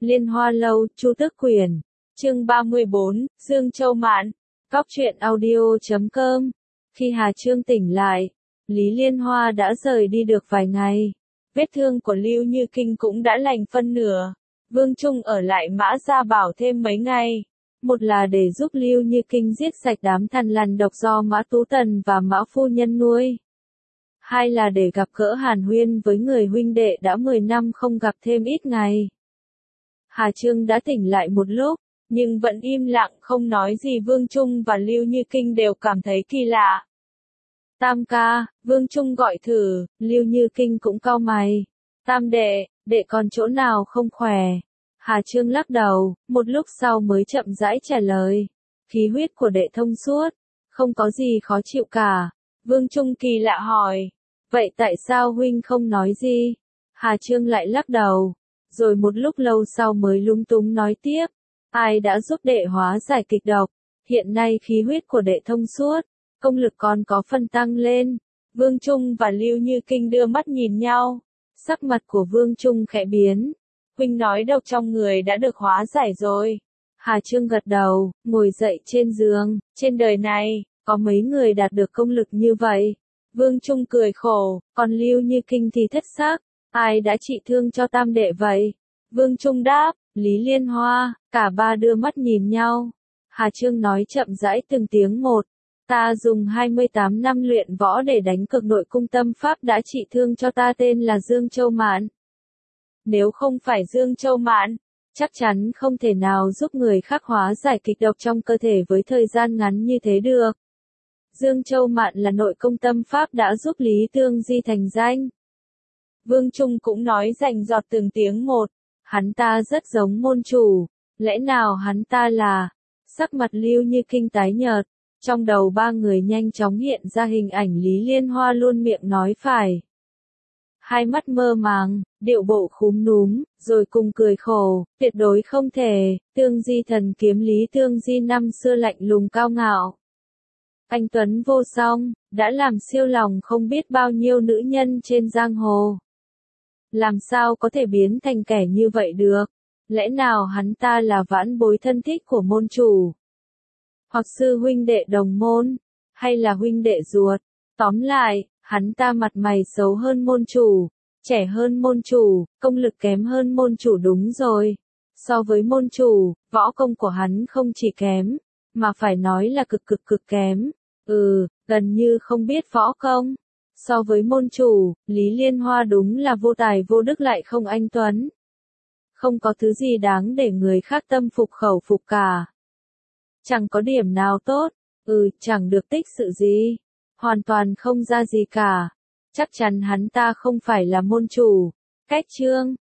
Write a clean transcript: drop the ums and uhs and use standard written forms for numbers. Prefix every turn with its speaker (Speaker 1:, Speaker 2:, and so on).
Speaker 1: Liên Hoa Lâu, Chu Tước Quyển, chương 34, Dương Châu Mạn, Cóc truyện audio.com. Khi Hà Trương tỉnh lại, Lý Liên Hoa đã rời đi được vài ngày. Vết thương của Lưu Như Kinh cũng đã lành phân nửa. Vương Trung ở lại Mã Gia Bảo thêm mấy ngày. Một là để giúp Lưu Như Kinh giết sạch đám thằn lằn độc do Mã Tú Tần và Mã Phu Nhân nuôi. Hai là để gặp gỡ hàn huyên với người huynh đệ đã 10 năm không gặp thêm ít ngày. Hà Trương đã tỉnh lại một lúc, nhưng vẫn im lặng không nói gì. Vương Trung và Lưu Như Kinh đều cảm thấy kỳ lạ. Tam ca, Vương Trung gọi thử, Lưu Như Kinh cũng cau mày. Tam đệ, đệ còn chỗ nào không khỏe? Hà Trương lắc đầu, một lúc sau mới chậm rãi trả lời. Khí huyết của đệ thông suốt, không có gì khó chịu cả. Vương Trung kỳ lạ hỏi, vậy tại sao huynh không nói gì? Hà Trương lại lắc đầu, rồi một lúc lâu sau mới lúng túng nói tiếp. Ai đã giúp đệ hóa giải kịch độc? Hiện nay khí huyết của đệ thông suốt, công lực còn có phần tăng lên. Vương Trung và Lưu Như Kinh đưa mắt nhìn nhau. Sắc mặt của Vương Trung khẽ biến. Huynh nói độc trong người đã được hóa giải rồi. Hà Trương gật đầu, ngồi dậy trên giường. Trên đời này, có mấy người đạt được công lực như vậy? Vương Trung cười khổ, còn Lưu Như Kinh thì thất sắc. Ai đã trị thương cho tam đệ vậy? Vương Trung đáp, Lý Liên Hoa. Cả ba đưa mắt nhìn nhau. Hà Trương nói chậm rãi từng tiếng một. Ta dùng 28 năm luyện võ để đánh cực nội cung tâm pháp đã trị thương cho ta, tên là Dương Châu Mạn. Nếu không phải Dương Châu Mạn, chắc chắn không thể nào giúp người khác hóa giải kịch độc trong cơ thể với thời gian ngắn như thế được. Dương Châu Mạn là nội công tâm pháp đã giúp Lý Tương Di thành danh. Vương Trung cũng nói rành rọt từng tiếng một. Hắn ta rất giống môn chủ. Lẽ nào hắn ta là? Sắc mặt Lưu Như Kinh tái nhợt. Trong đầu ba người nhanh chóng hiện ra hình ảnh Lý Liên Hoa luôn miệng nói phải. Hai mắt mơ màng, điệu bộ khúm núm, rồi cùng cười khổ, tuyệt đối không thể. Tương Di thần kiếm Lý Tương Di năm xưa lạnh lùng cao ngạo. Anh tuấn vô song, đã làm siêu lòng không biết bao nhiêu nữ nhân trên giang hồ. Làm sao có thể biến thành kẻ như vậy được? Lẽ nào hắn ta là vãn bối thân thích của môn chủ? Hoặc sư huynh đệ đồng môn? Hay là huynh đệ ruột? Tóm lại, hắn ta mặt mày xấu hơn môn chủ, trẻ hơn môn chủ, công lực kém hơn môn chủ đúng rồi. So với môn chủ, võ công của hắn không chỉ kém, mà phải nói là cực kém. Gần như không biết võ công. So với môn chủ, Lý Liên Hoa đúng là vô tài vô đức lại không anh tuấn. Không có thứ gì đáng để người khác tâm phục khẩu phục cả. Chẳng có điểm nào tốt, chẳng được tích sự gì, hoàn toàn không ra gì cả. Chắc chắn hắn ta không phải là môn chủ. Cách chương